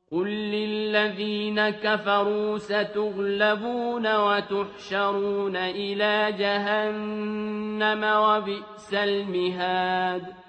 قل للذين كفروا ستغلبون وتحشرون إلى جهنم وبئس المهاد